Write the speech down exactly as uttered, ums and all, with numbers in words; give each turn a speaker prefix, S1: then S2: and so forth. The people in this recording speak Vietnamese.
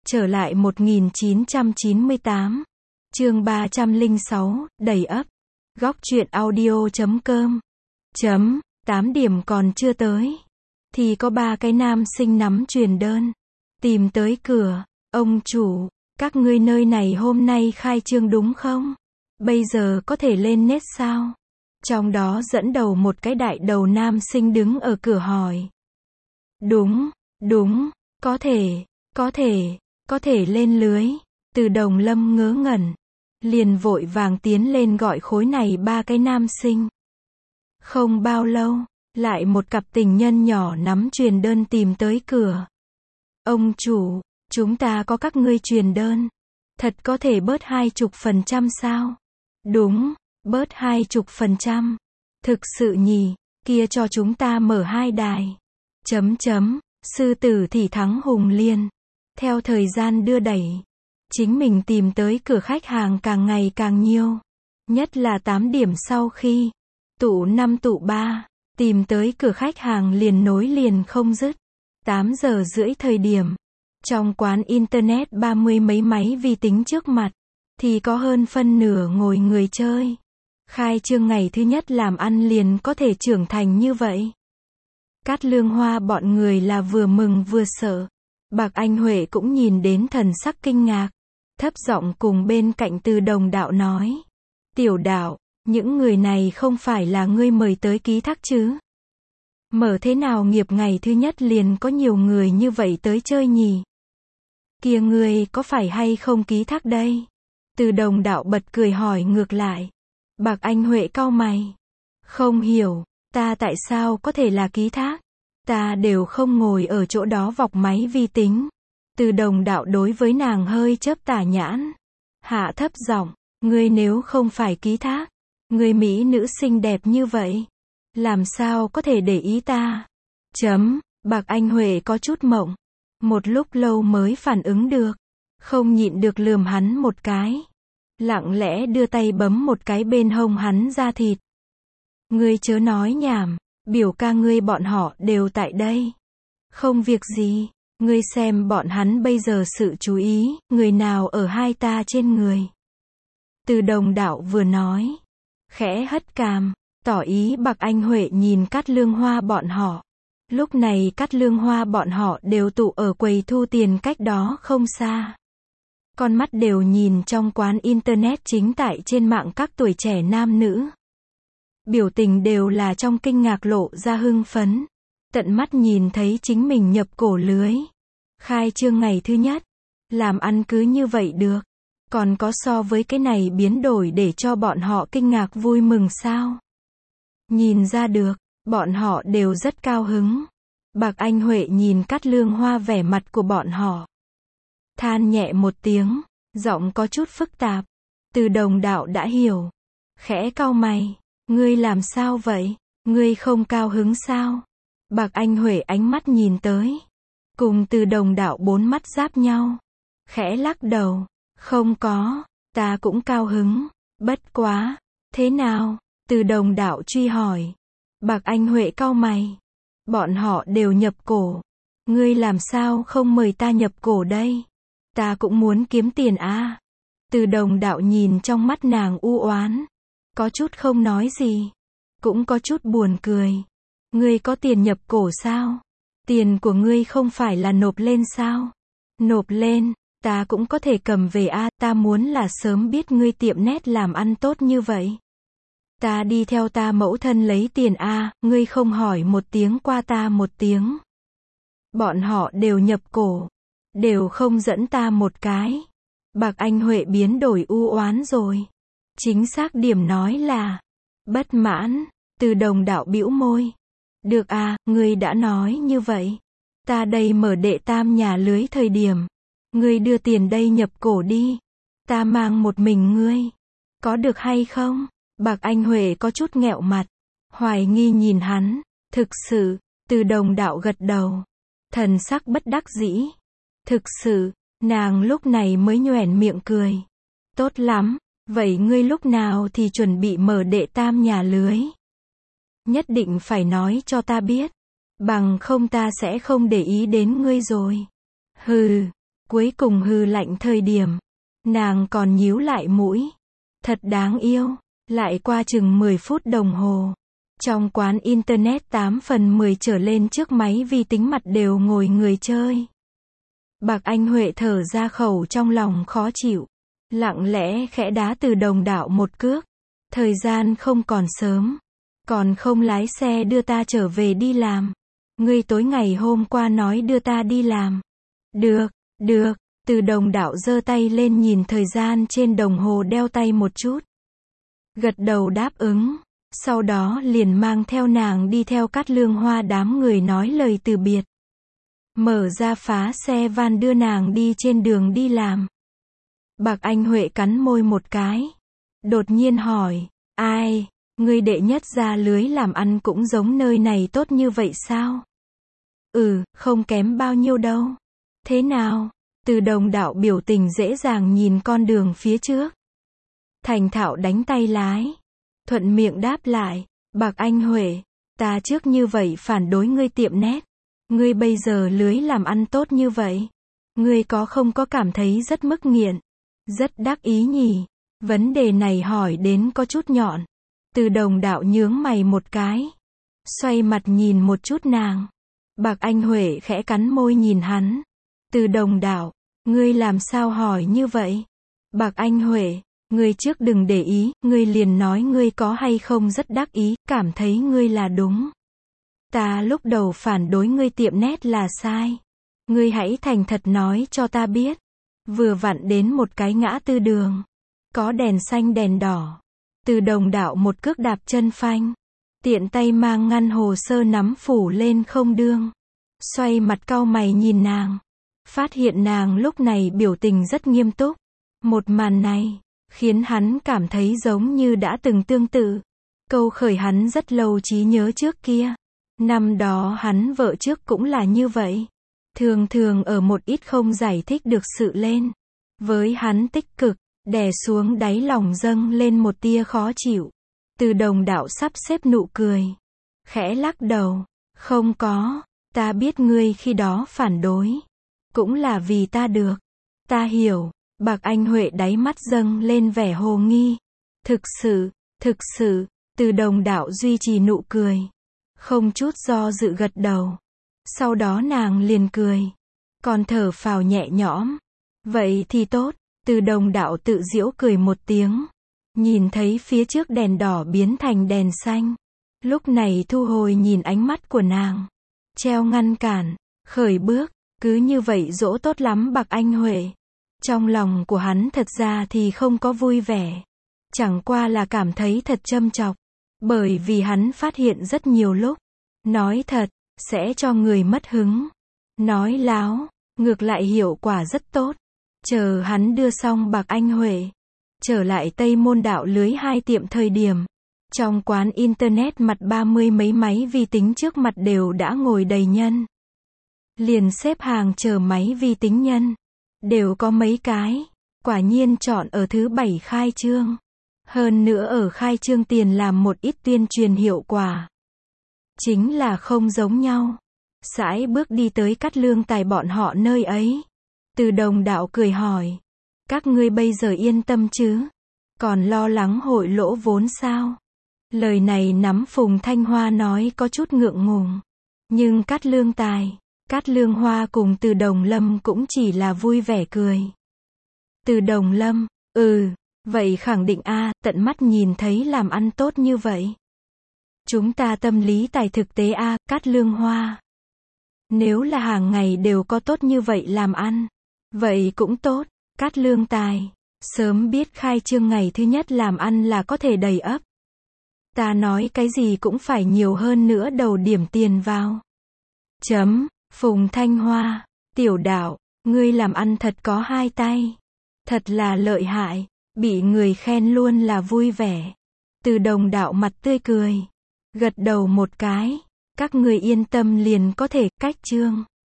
S1: Trở lại một nghìn chín trăm chín mươi tám. Chương ba trăm lẻ sáu, đầy ắp. Góc truyện audio chấm com. Chấm, tám điểm còn chưa tới. Thì có ba cái nam sinh nắm truyền đơn. Tìm tới cửa. Ông chủ, các ngươi nơi này hôm nay khai trương đúng không? Bây giờ có thể lên net sao? Trong đó dẫn đầu một cái đại đầu nam sinh đứng ở cửa hỏi. Đúng, đúng, có thể, có thể, có thể lên lưới. Từ Đồng Lâm ngớ ngẩn. Liền vội vàng tiến lên gọi khối này ba cái nam sinh. Không bao lâu, lại một cặp tình nhân nhỏ nắm truyền đơn tìm tới cửa. Ông chủ, chúng ta có các ngươi truyền đơn. Thật có thể bớt hai chục phần trăm sao? Đúng, bớt hai chục phần trăm. Thực sự nhỉ, kia cho chúng ta mở hai đài. Chấm chấm, sư tử thì thắng hùng liên. Theo thời gian đưa đẩy, chính mình tìm tới cửa khách hàng càng ngày càng nhiều. Nhất là tám điểm sau khi tụ năm tụ ba, tìm tới cửa khách hàng liền nối liền không dứt. tám giờ rưỡi thời điểm, trong quán internet ba mươi mấy máy vi tính trước mặt, thì có hơn phân nửa ngồi người chơi. Khai trương ngày thứ nhất làm ăn liền có thể trưởng thành như vậy. Cát Lương Hoa bọn người là vừa mừng vừa sợ. Bạc Anh Huệ cũng nhìn đến thần sắc kinh ngạc. Thấp giọng cùng bên cạnh Từ Đồng Đạo nói. Tiểu đạo, những người này không phải là ngươi mời tới ký thác chứ? Mở thế nào nghiệp ngày thứ nhất liền có nhiều người như vậy tới chơi nhỉ? Kia ngươi có phải hay không ký thác đây? Từ Đồng Đạo bật cười hỏi ngược lại. Bạc Anh Huệ cau mày. Không hiểu, ta tại sao có thể là ký thác? Ta đều không ngồi ở chỗ đó vọc máy vi tính. Từ Đồng Đạo đối với nàng hơi chớp tà nhãn. Hạ thấp giọng, ngươi nếu không phải ký thác, ngươi mỹ nữ xinh đẹp như vậy, làm sao có thể để ý ta? Chấm, Bạc Anh Huệ có chút mộng. Một lúc lâu mới phản ứng được. Không nhịn được lườm hắn một cái. Lặng lẽ đưa tay bấm một cái bên hông hắn da thịt. Ngươi chớ nói nhảm, biểu ca ngươi bọn họ đều tại đây. Không việc gì, ngươi xem bọn hắn bây giờ sự chú ý, người nào ở hai ta trên người. Từ Đồng Đạo vừa nói, khẽ hất cằm, tỏ ý Bạc Anh Huệ nhìn Cát Lương Hoa bọn họ. Lúc này Cát Lương Hoa bọn họ đều tụ ở quầy thu tiền cách đó không xa. Con mắt đều nhìn trong quán internet chính tại trên mạng các tuổi trẻ nam nữ. Biểu tình đều là trong kinh ngạc lộ ra hưng phấn. Tận mắt nhìn thấy chính mình nhập cổ lưới. Khai trương ngày thứ nhất. Làm ăn cứ như vậy được. Còn có so với cái này biến đổi để cho bọn họ kinh ngạc vui mừng sao? Nhìn ra được, bọn họ đều rất cao hứng. Bạc Anh Huệ nhìn Cát Lương Hoa vẻ mặt của bọn họ. Than nhẹ một tiếng, giọng có chút phức tạp. Từ Đồng Đạo đã hiểu. Khẽ cau mày. Ngươi làm sao vậy? Ngươi không cao hứng sao? Bạc Anh Huệ ánh mắt nhìn tới. Cùng Từ Đồng Đạo bốn mắt giáp nhau. Khẽ lắc đầu. Không có, ta cũng cao hứng. Bất quá. Thế nào? Từ Đồng Đạo truy hỏi. Bạc Anh Huệ cau mày. Bọn họ đều nhập cổ. Ngươi làm sao không mời ta nhập cổ đây? Ta cũng muốn kiếm tiền à? Từ Đồng Đạo nhìn trong mắt nàng u oán. Có chút không nói gì. Cũng có chút buồn cười. Ngươi có tiền nhập cổ sao? Tiền của ngươi không phải là nộp lên sao? Nộp lên, ta cũng có thể cầm về à, ta muốn là sớm biết ngươi tiệm nét làm ăn tốt như vậy. Ta đi theo ta mẫu thân lấy tiền à, ngươi không hỏi một tiếng qua ta một tiếng. Bọn họ đều nhập cổ. Đều không dẫn ta một cái. Bạc Anh Huệ biến đổi u oán rồi. Chính xác điểm nói là bất mãn. Từ Đồng Đạo bĩu môi. Được à, ngươi đã nói như vậy. Ta đây mở đệ tam nhà lưới thời điểm. Ngươi đưa tiền đây nhập cổ đi. Ta mang một mình ngươi. Có được hay không? Bạc Anh Huệ có chút nghẹo mặt. Hoài nghi nhìn hắn. Thực sự. Từ Đồng Đạo gật đầu. Thần sắc bất đắc dĩ. Thực sự. Nàng lúc này mới nhoẻn miệng cười. Tốt lắm. Vậy ngươi lúc nào thì chuẩn bị mở đệ tam nhà lưới? Nhất định phải nói cho ta biết. Bằng không ta sẽ không để ý đến ngươi rồi. Hừ. Cuối cùng hừ lạnh thời điểm, nàng còn nhíu lại mũi. Thật đáng yêu. Lại qua chừng mười phút đồng hồ. Trong quán internet tám phần mười trở lên trước máy vi tính mặt đều ngồi người chơi. Bạc Anh Huệ thở ra khẩu trong lòng khó chịu. Lặng lẽ khẽ đá Từ Đồng Đạo một cước. Thời gian không còn sớm. Còn không lái xe đưa ta trở về đi làm. Ngươi tối ngày hôm qua nói đưa ta đi làm. Được, được. Từ Đồng Đạo giơ tay lên nhìn thời gian trên đồng hồ đeo tay một chút. Gật đầu đáp ứng. Sau đó liền mang theo nàng đi theo Cát Lương Hoa đám người nói lời từ biệt. Mở ra phá xe van đưa nàng đi trên đường đi làm. Bạc Anh Huệ cắn môi một cái. Đột nhiên hỏi, ai, ngươi đệ nhất ra lưới làm ăn cũng giống nơi này tốt như vậy sao? Ừ, không kém bao nhiêu đâu. Thế nào? Từ Đồng Đạo biểu tình dễ dàng nhìn con đường phía trước. Thành thạo đánh tay lái. Thuận miệng đáp lại, Bạc Anh Huệ, ta trước như vậy phản đối ngươi tiệm nét. Ngươi bây giờ lưới làm ăn tốt như vậy. Ngươi có không có cảm thấy rất mức nghiện? Rất đắc ý nhỉ? Vấn đề này hỏi đến có chút nhọn. Từ Đồng Đạo nhướng mày một cái. Xoay mặt nhìn một chút nàng. Bạc Anh Huệ khẽ cắn môi nhìn hắn. Từ Đồng Đạo, ngươi làm sao hỏi như vậy? Bạc Anh Huệ, ngươi trước đừng để ý, ngươi liền nói ngươi có hay không rất đắc ý, cảm thấy ngươi là đúng. Ta lúc đầu phản đối ngươi tiệm nét là sai. Ngươi hãy thành thật nói cho ta biết. Vừa vặn đến một cái ngã tư đường. Có đèn xanh đèn đỏ. Từ Đồng Đạo một cước đạp chân phanh. Tiện tay mang ngăn hồ sơ nắm phủ lên không đương. Xoay mặt cau mày nhìn nàng. Phát hiện nàng lúc này biểu tình rất nghiêm túc. Một màn này khiến hắn cảm thấy giống như đã từng tương tự. Câu khởi hắn rất lâu trí nhớ trước kia. Năm đó hắn vợ trước cũng là như vậy. Thường thường ở một ít không giải thích được sự lên. Với hắn tích cực, đè xuống đáy lòng dâng lên một tia khó chịu. Từ Đồng Đạo sắp xếp nụ cười. Khẽ lắc đầu. Không có, ta biết ngươi khi đó phản đối. Cũng là vì ta được. Ta hiểu. Bạc Anh Huệ đáy mắt dâng lên vẻ hồ nghi. Thực sự, thực sự, Từ Đồng Đạo duy trì nụ cười. Không chút do dự gật đầu. Sau đó nàng liền cười. Còn thở phào nhẹ nhõm. Vậy thì tốt. Từ Đồng Đạo tự giễu cười một tiếng. Nhìn thấy phía trước đèn đỏ biến thành đèn xanh. Lúc này thu hồi nhìn ánh mắt của nàng. Treo ngăn cản. Khởi bước. Cứ như vậy dỗ tốt lắm Bạc Anh Huệ. Trong lòng của hắn thật ra thì không có vui vẻ. Chẳng qua là cảm thấy thật châm chọc. Bởi vì hắn phát hiện rất nhiều lúc. Nói thật, sẽ cho người mất hứng. Nói láo, ngược lại hiệu quả rất tốt. Chờ hắn đưa xong Bạc Anh Huệ. Trở lại Tây Môn Đạo lưới hai tiệm thời điểm. Trong quán internet mặt ba mươi mấy máy vi tính trước mặt đều đã ngồi đầy nhân. Liền xếp hàng chờ máy vi tính nhân. Đều có mấy cái. Quả nhiên chọn ở thứ bảy khai trương. Hơn nữa ở khai trương tiền làm một ít tuyên truyền hiệu quả. Chính là không giống nhau. Sải bước đi tới Cát Lương Tài bọn họ nơi ấy. Từ Đồng Đạo cười hỏi. Các ngươi bây giờ yên tâm chứ? Còn lo lắng hội lỗ vốn sao? Lời này nắm Phùng Thanh Hoa nói có chút ngượng ngùng. Nhưng Cát Lương Tài, Cát Lương Hoa cùng Từ Đồng Lâm cũng chỉ là vui vẻ cười. Từ Đồng Lâm, ừ, vậy khẳng định a, tận mắt nhìn thấy làm ăn tốt như vậy. Chúng ta tâm lý tài thực tế a, Cát Lương Hoa. Nếu là hàng ngày đều có tốt như vậy làm ăn, vậy cũng tốt. Cát Lương Tài, sớm biết khai trương ngày thứ nhất làm ăn là có thể đầy ấp. Ta nói cái gì cũng phải nhiều hơn nữa đầu điểm tiền vào. Chấm, Phùng Thanh Hoa, Tiểu Đạo, ngươi làm ăn thật có hai tay. Thật là lợi hại, bị người khen luôn là vui vẻ. Từ Đồng Đạo mặt tươi cười, gật đầu một cái, các ngươi yên tâm liền có thể cách chương.